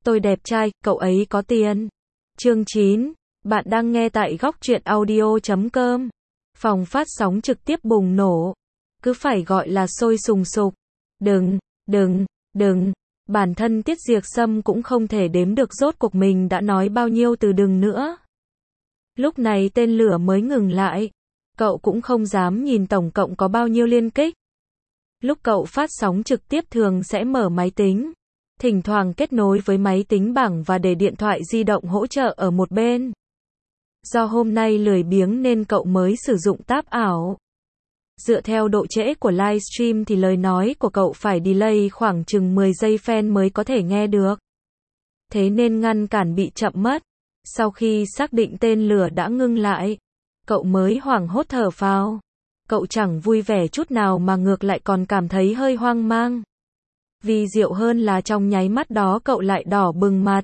Tôi đẹp trai, cậu ấy có tiền. Chương 9. Bạn đang nghe tại góc truyện audio.com. Phòng phát sóng trực tiếp bùng nổ. Cứ phải gọi là sôi sùng sục. Đừng. Bản thân Tiết Diệc Sâm cũng không thể đếm được rốt cuộc mình đã nói bao nhiêu từ đừng nữa. Lúc này tên lửa mới ngừng lại. Cậu cũng không dám nhìn tổng cộng có bao nhiêu liên kích. Lúc cậu phát sóng trực tiếp thường sẽ mở máy tính. Thỉnh thoảng kết nối với máy tính bảng và để điện thoại di động hỗ trợ ở một bên. Do hôm nay lười biếng nên cậu mới sử dụng tab ảo. Dựa theo độ trễ của livestream thì lời nói của cậu phải delay khoảng chừng 10 giây fan mới có thể nghe được. Thế nên ngăn cản bị chậm mất. Sau khi xác định tên lửa đã ngưng lại, cậu mới hoảng hốt thở phào. Cậu chẳng vui vẻ chút nào mà ngược lại còn cảm thấy hơi hoang mang. Vì diệu hơn là trong nháy mắt đó cậu lại đỏ bừng mặt.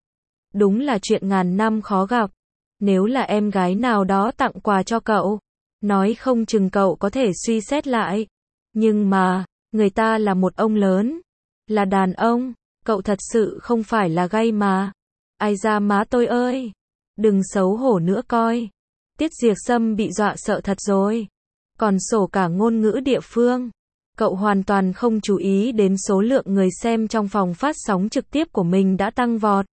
Đúng là chuyện ngàn năm khó gặp. Nếu là em gái nào đó tặng quà cho cậu, nói không chừng cậu có thể suy xét lại. Nhưng mà, người ta là một ông lớn, là đàn ông, cậu thật sự không phải là gay mà. Ai da má tôi ơi, đừng xấu hổ nữa coi. Tiết Diệc Sâm bị dọa sợ thật rồi. Còn sổ cả ngôn ngữ địa phương. Cậu hoàn toàn không chú ý đến số lượng người xem trong phòng phát sóng trực tiếp của mình đã tăng vọt.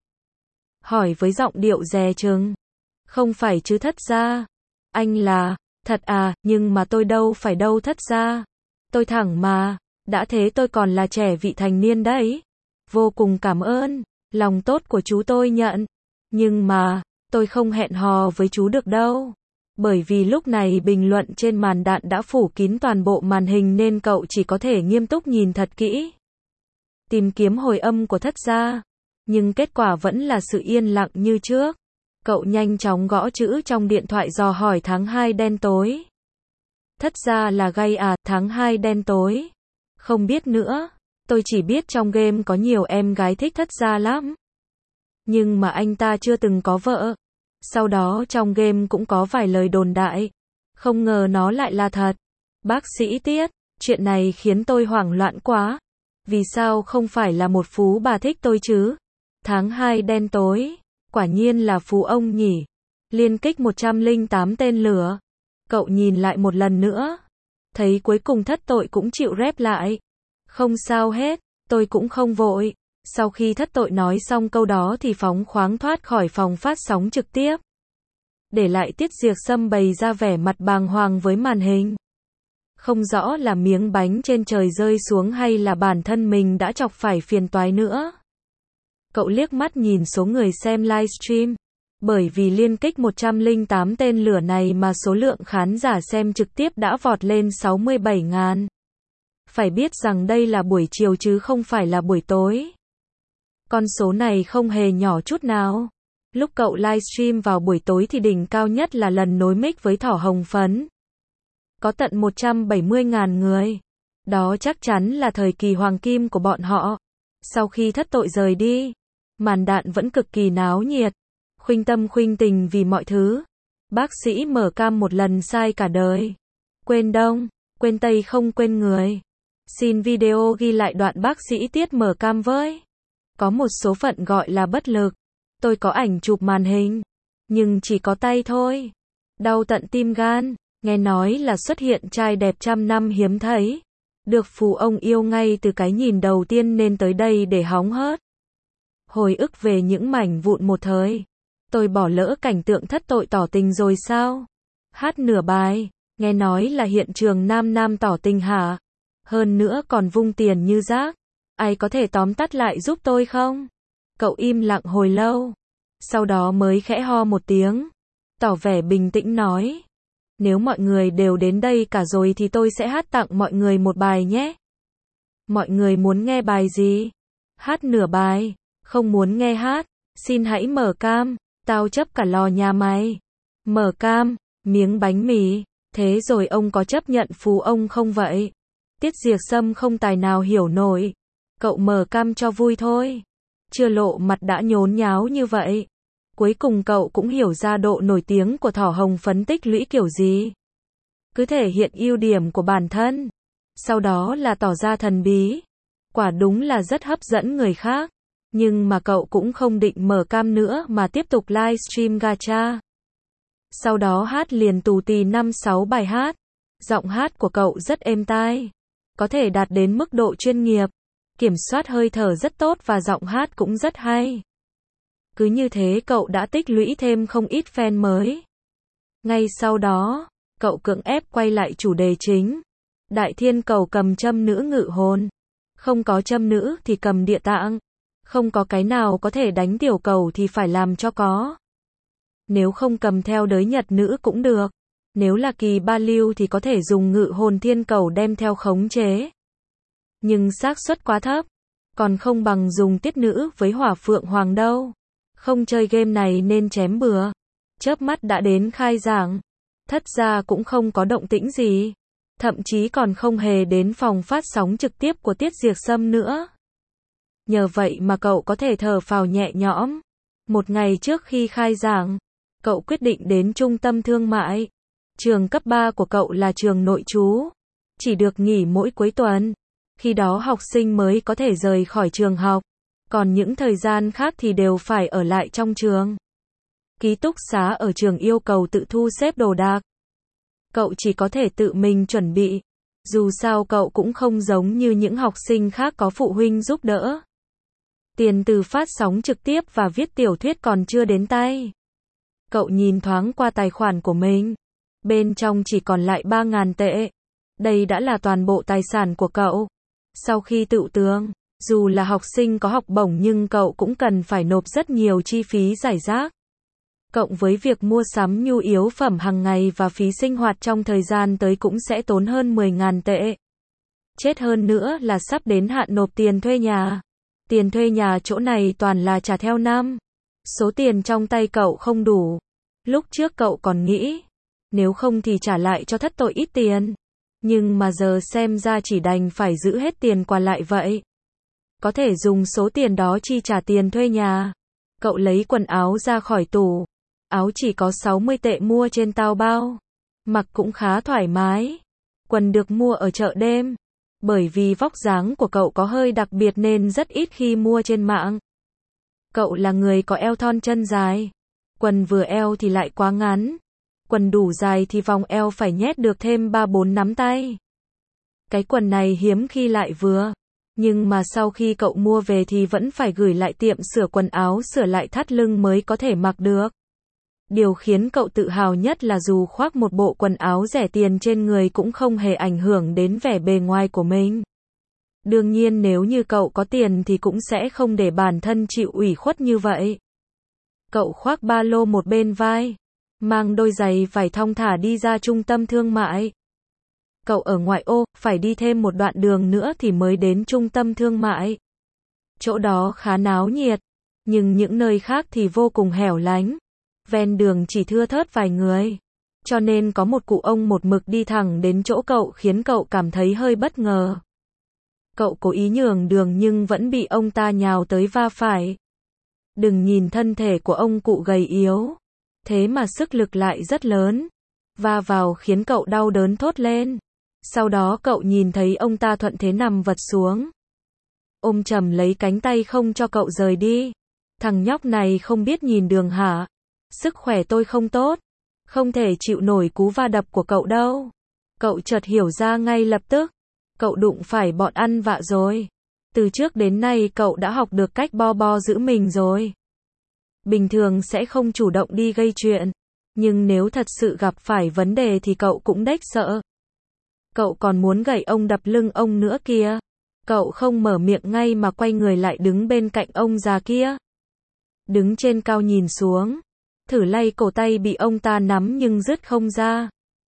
Hỏi với giọng điệu dè chừng. Không phải chứ thất gia. Anh là, thật à, nhưng mà tôi đâu phải đâu thất gia. Tôi thẳng mà, đã thế tôi còn là trẻ vị thành niên đấy. Vô cùng cảm ơn, lòng tốt của chú tôi nhận. Nhưng mà, tôi không hẹn hò với chú được đâu. Bởi vì lúc này bình luận trên màn đạn đã phủ kín toàn bộ màn hình nên cậu chỉ có thể nghiêm túc nhìn thật kỹ. Tìm kiếm hồi âm của thất gia. Nhưng kết quả vẫn là sự yên lặng như trước. Cậu nhanh chóng gõ chữ trong điện thoại dò hỏi tháng 2 đen tối. Thất gia là gay à, tháng 2 đen tối. Không biết nữa. Tôi chỉ biết trong game có nhiều em gái thích thất gia lắm. Nhưng mà anh ta chưa từng có vợ. Sau đó trong game cũng có vài lời đồn đại. Không ngờ nó lại là thật. Bác sĩ Tiết, chuyện này khiến tôi hoảng loạn quá. Vì sao không phải là một phú bà thích tôi chứ? Tháng 2 đen tối. Quả nhiên là phú ông nhỉ. Liên kích 108 tên lửa. Cậu nhìn lại một lần nữa. Thấy cuối cùng thất tội cũng chịu rep lại. Không sao hết, tôi cũng không vội. Sau khi thất tội nói xong câu đó thì phóng khoáng thoát khỏi phòng phát sóng trực tiếp. Để lại Tiết Diệc Sâm bày ra vẻ mặt bàng hoàng với màn hình. Không rõ là miếng bánh trên trời rơi xuống hay là bản thân mình đã chọc phải phiền toái nữa. Cậu liếc mắt nhìn số người xem livestream. Bởi vì liên kích 108 tên lửa này mà số lượng khán giả xem trực tiếp đã vọt lên 67.000. Phải biết rằng đây là buổi chiều chứ không phải là buổi tối. Con số này không hề nhỏ chút nào. Lúc cậu livestream vào buổi tối thì đỉnh cao nhất là lần nối mic với Thỏ Hồng Phấn. Có tận 170.000 người. Đó chắc chắn là thời kỳ hoàng kim của bọn họ. Sau khi thất tội rời đi, màn đạn vẫn cực kỳ náo nhiệt. Khuynh tâm khuynh tình vì mọi thứ. Bác sĩ mở cam một lần sai cả đời. Quên đông, quên tây không quên người. Xin video ghi lại đoạn bác sĩ Tiết mở cam với. Có một số phận gọi là bất lực. Tôi có ảnh chụp màn hình. Nhưng chỉ có tay thôi. Đau tận tim gan. Nghe nói là xuất hiện trai đẹp trăm năm hiếm thấy. Được phú ông yêu ngay từ cái nhìn đầu tiên nên tới đây để hóng hớt. Hồi ức về những mảnh vụn một thời. Tôi bỏ lỡ cảnh tượng thất tội tỏ tình rồi sao? Hát nửa bài. Nghe nói là hiện trường nam nam tỏ tình hả? Hơn nữa còn vung tiền như rác. Ai có thể tóm tắt lại giúp tôi không? Cậu im lặng hồi lâu. Sau đó mới khẽ ho một tiếng. Tỏ vẻ bình tĩnh nói. Nếu mọi người đều đến đây cả rồi thì tôi sẽ hát tặng mọi người một bài nhé. Mọi người muốn nghe bài gì? Hát nửa bài. Không muốn nghe hát. Xin hãy mở cam. Tao chấp cả lò nhà mày. Mở cam. Miếng bánh mì. Thế rồi ông có chấp nhận phú ông không vậy? Tiết Diệc Sâm không tài nào hiểu nổi. Cậu mở cam cho vui thôi. Chưa lộ mặt đã nhốn nháo như vậy. Cuối cùng cậu cũng hiểu ra độ nổi tiếng của Thỏ Hồng Phấn tích lũy kiểu gì. Cứ thể hiện ưu điểm của bản thân. Sau đó là tỏ ra thần bí. Quả đúng là rất hấp dẫn người khác. Nhưng mà cậu cũng không định mở cam nữa mà tiếp tục livestream gacha. Sau đó hát liền tù tì 5-6 bài hát. Giọng hát của cậu rất êm tai, có thể đạt đến mức độ chuyên nghiệp, kiểm soát hơi thở rất tốt và giọng hát cũng rất hay. Cứ như thế cậu đã tích lũy thêm không ít fan mới. Ngay sau đó, cậu cưỡng ép quay lại chủ đề chính. Đại thiên cầu cầm châm nữ ngự hồn. Không có châm nữ thì cầm địa tạng. Không có cái nào có thể đánh tiểu cầu thì phải làm cho có. Nếu không cầm theo đới nhật nữ cũng được. Nếu là kỳ ba lưu thì có thể dùng ngự hồn thiên cầu đem theo khống chế. Nhưng xác suất quá thấp. Còn không bằng dùng tiết nữ với hỏa phượng hoàng đâu. Không chơi game này nên chém bừa. Chớp mắt đã đến khai giảng. Thất ra cũng không có động tĩnh gì. Thậm chí còn không hề đến phòng phát sóng trực tiếp của Tiết Diệc Sâm nữa. Nhờ vậy mà cậu có thể thở phào nhẹ nhõm. Một ngày trước khi khai giảng, cậu quyết định đến trung tâm thương mại. Trường cấp 3 của cậu là trường nội trú. Chỉ được nghỉ mỗi cuối tuần. Khi đó học sinh mới có thể rời khỏi trường học. Còn những thời gian khác thì đều phải ở lại trong trường. Ký túc xá ở trường yêu cầu tự thu xếp đồ đạc. Cậu chỉ có thể tự mình chuẩn bị. Dù sao cậu cũng không giống như những học sinh khác có phụ huynh giúp đỡ. Tiền từ phát sóng trực tiếp và viết tiểu thuyết còn chưa đến tay. Cậu nhìn thoáng qua tài khoản của mình. Bên trong chỉ còn lại 3.000 tệ. Đây đã là toàn bộ tài sản của cậu. Sau khi tự tường, dù là học sinh có học bổng nhưng cậu cũng cần phải nộp rất nhiều chi phí rải rác. Cộng với việc mua sắm nhu yếu phẩm hàng ngày và phí sinh hoạt trong thời gian tới cũng sẽ tốn hơn 10.000 tệ. Chết hơn nữa là sắp đến hạn nộp tiền thuê nhà. Tiền thuê nhà chỗ này toàn là trả theo năm. Số tiền trong tay cậu không đủ. Lúc trước cậu còn nghĩ, nếu không thì trả lại cho thất tội ít tiền. Nhưng mà giờ xem ra chỉ đành phải giữ hết tiền quà lại vậy. Có thể dùng số tiền đó chi trả tiền thuê nhà. Cậu lấy quần áo ra khỏi tủ. Áo chỉ có 60 tệ mua trên Taobao. Mặc cũng khá thoải mái. Quần được mua ở chợ đêm. Bởi vì vóc dáng của cậu có hơi đặc biệt nên rất ít khi mua trên mạng. Cậu là người có eo thon chân dài. Quần vừa eo thì lại quá ngắn. Quần đủ dài thì vòng eo phải nhét được thêm 3-4 nắm tay. Cái quần này hiếm khi lại vừa. Nhưng mà sau khi cậu mua về thì vẫn phải gửi lại tiệm sửa quần áo sửa lại thắt lưng mới có thể mặc được. Điều khiến cậu tự hào nhất là dù khoác một bộ quần áo rẻ tiền trên người cũng không hề ảnh hưởng đến vẻ bề ngoài của mình. Đương nhiên nếu như cậu có tiền thì cũng sẽ không để bản thân chịu ủy khuất như vậy. Cậu khoác ba lô một bên vai, mang đôi giày vải thong thả đi ra trung tâm thương mại. Cậu ở ngoại ô, phải đi thêm một đoạn đường nữa thì mới đến trung tâm thương mại. Chỗ đó khá náo nhiệt, nhưng những nơi khác thì vô cùng hẻo lánh. Ven đường chỉ thưa thớt vài người. Cho nên có một cụ ông một mực đi thẳng đến chỗ cậu khiến cậu cảm thấy hơi bất ngờ. Cậu cố ý nhường đường nhưng vẫn bị ông ta nhào tới va phải. Đừng nhìn thân thể của ông cụ gầy yếu. Thế mà sức lực lại rất lớn. Va vào khiến cậu đau đớn thốt lên. Sau đó cậu nhìn thấy ông ta thuận thế nằm vật xuống. Ôm chầm lấy cánh tay không cho cậu rời đi. Thằng nhóc này không biết nhìn đường hả? Sức khỏe tôi không tốt. Không thể chịu nổi cú va đập của cậu đâu. Cậu chợt hiểu ra ngay lập tức. Cậu đụng phải bọn ăn vạ rồi. Từ trước đến nay cậu đã học được cách bo giữ mình rồi. Bình thường sẽ không chủ động đi gây chuyện. Nhưng nếu thật sự gặp phải vấn đề thì cậu cũng đếch sợ. Cậu còn muốn gậy ông đập lưng ông nữa kìa. Cậu không mở miệng ngay mà quay người lại đứng bên cạnh ông già kia. Đứng trên cao nhìn xuống. Thử lay cổ tay bị ông ta nắm nhưng dứt không ra.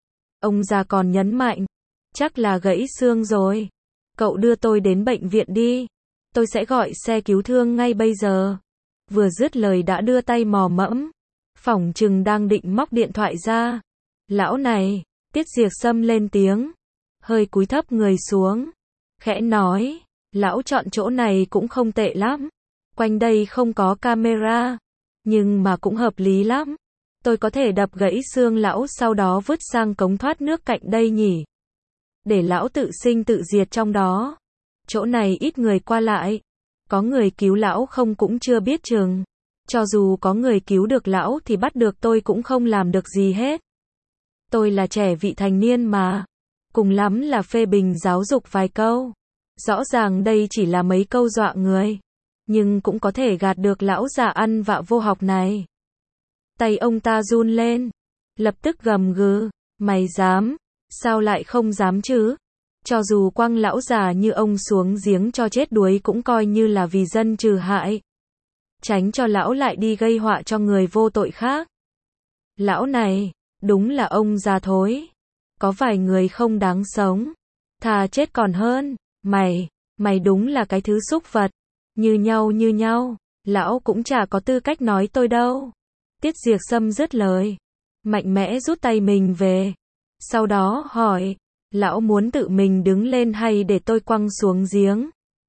Ông già còn nhấn mạnh. Chắc là gãy xương rồi. Cậu đưa tôi đến bệnh viện đi. Tôi sẽ gọi xe cứu thương ngay bây giờ. Vừa dứt lời đã đưa tay mò mẫm. Phỏng chừng đang định móc điện thoại ra. Lão này, Tiết Diệc Sâm lên tiếng. Hơi cúi thấp người xuống. Khẽ nói, lão chọn chỗ này cũng không tệ lắm. Quanh đây không có camera. Nhưng mà cũng hợp lý lắm. Tôi có thể đập gãy xương lão sau đó vứt sang cống thoát nước cạnh đây nhỉ. Để lão tự sinh tự diệt trong đó. Chỗ này ít người qua lại. Có người cứu lão không cũng chưa biết chừng. Cho dù có người cứu được lão thì bắt được tôi cũng không làm được gì hết. Tôi là trẻ vị thành niên mà. Cùng lắm là phê bình giáo dục vài câu. Rõ ràng đây chỉ là mấy câu dọa người. Nhưng cũng có thể gạt được lão già ăn vạ vô học này. Tay ông ta run lên. Lập tức gầm gừ. Mày dám? Sao lại không dám chứ? Cho dù quăng lão già như ông xuống giếng cho chết đuối cũng coi như là vì dân trừ hại. Tránh cho lão lại đi gây họa cho người vô tội khác. Lão này, đúng là ông già thối. Có vài người không đáng sống. Thà chết còn hơn. Mày đúng là cái thứ súc vật. Như nhau. Lão cũng chả có tư cách nói tôi đâu. Tiết Diệc Sâm dứt lời. Mạnh mẽ rút tay mình về. Sau đó hỏi. Lão muốn tự mình đứng lên hay để tôi quăng xuống giếng?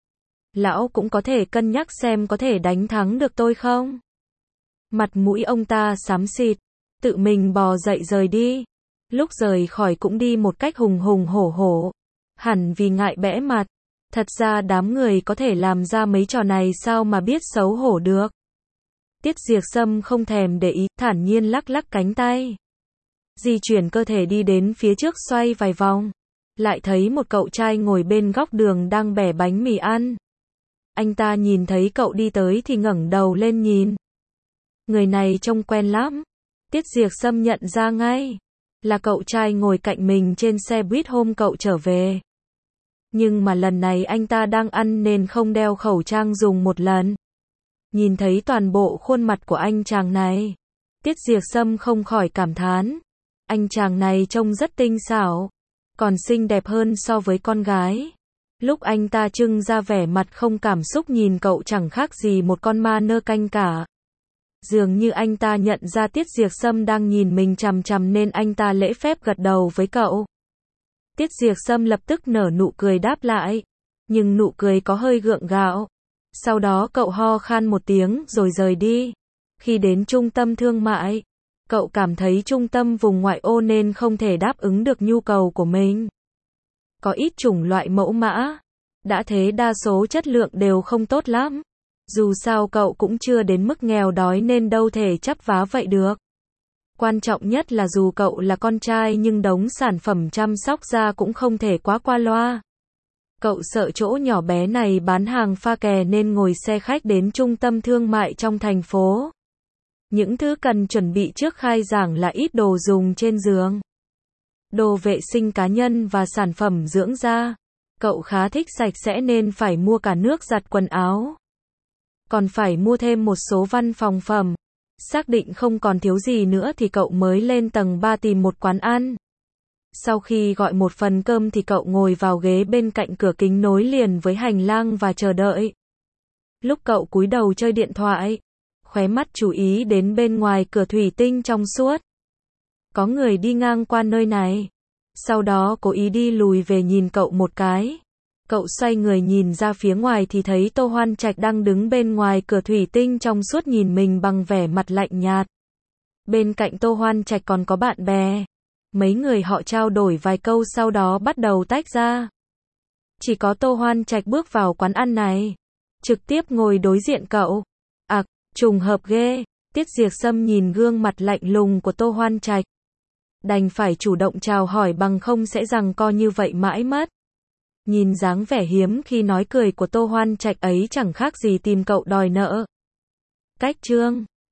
Lão cũng có thể cân nhắc xem có thể đánh thắng được tôi không? Mặt mũi ông ta xám xịt. Tự mình bò dậy rời đi. Lúc rời khỏi cũng đi một cách hùng hùng hổ hổ. Hẳn vì ngại bẽ mặt. Thật ra đám người có thể làm ra mấy trò này sao mà biết xấu hổ được. Tiết Diệc Sâm không thèm để ý, thản nhiên lắc lắc cánh tay. Di chuyển cơ thể đi đến phía trước xoay vài vòng. Lại thấy một cậu trai ngồi bên góc đường đang bẻ bánh mì ăn. Anh ta nhìn thấy cậu đi tới thì ngẩng đầu lên nhìn. Người này trông quen lắm. Tiết Diệc Sâm nhận ra ngay. Là cậu trai ngồi cạnh mình trên xe buýt hôm cậu trở về. Nhưng mà lần này anh ta đang ăn nên không đeo khẩu trang dùng một lần. Nhìn thấy toàn bộ khuôn mặt của anh chàng này. Tiết Diệc Sâm không khỏi cảm thán. Anh chàng này trông rất tinh xảo. Còn xinh đẹp hơn so với con gái. Lúc anh ta trưng ra vẻ mặt không cảm xúc nhìn cậu chẳng khác gì một con ma nơ canh cả. Dường như anh ta nhận ra Tiết Diệc Sâm đang nhìn mình chằm chằm nên anh ta lễ phép gật đầu với cậu. Tiết Diệc Sâm lập tức nở nụ cười đáp lại. Nhưng nụ cười có hơi gượng gạo. Sau đó cậu ho khan một tiếng rồi rời đi. Khi đến trung tâm thương mại, cậu cảm thấy trung tâm vùng ngoại ô nên không thể đáp ứng được nhu cầu của mình. Có ít chủng loại mẫu mã. Đã thế đa số chất lượng đều không tốt lắm. Dù sao cậu cũng chưa đến mức nghèo đói nên đâu thể chắp vá vậy được. Quan trọng nhất là dù cậu là con trai nhưng đống sản phẩm chăm sóc da cũng không thể quá qua loa. Cậu sợ chỗ nhỏ bé này bán hàng pha kè nên ngồi xe khách đến trung tâm thương mại trong thành phố. Những thứ cần chuẩn bị trước khai giảng là ít đồ dùng trên giường, đồ vệ sinh cá nhân và sản phẩm dưỡng da. Cậu khá thích sạch sẽ nên phải mua cả nước giặt quần áo. Còn phải mua thêm một số văn phòng phẩm. Xác định không còn thiếu gì nữa thì cậu mới lên tầng 3 tìm một quán ăn. Sau khi gọi một phần cơm thì cậu ngồi vào ghế bên cạnh cửa kính nối liền với hành lang và chờ đợi. Lúc cậu cúi đầu chơi điện thoại, khóe mắt chú ý đến bên ngoài cửa thủy tinh trong suốt. Có người đi ngang qua nơi này. Sau đó cố ý đi lùi về nhìn cậu một cái. Cậu xoay người nhìn ra phía ngoài thì thấy Tô Hoan Trạch đang đứng bên ngoài cửa thủy tinh trong suốt nhìn mình bằng vẻ mặt lạnh nhạt. Bên cạnh Tô Hoan Trạch còn có bạn bè. Mấy người họ trao đổi vài câu sau đó bắt đầu tách ra. Chỉ có Tô Hoan Trạch bước vào quán ăn này. Trực tiếp ngồi đối diện cậu. Trùng hợp ghê. Tiết Diệc Sâm nhìn gương mặt lạnh lùng của Tô Hoan Trạch. Đành phải chủ động chào hỏi bằng không sẽ giằng co như vậy mãi mất. Nhìn dáng vẻ hiếm khi nói cười của Tô Hoan Trạch ấy chẳng khác gì tìm cậu đòi nợ. Cách chương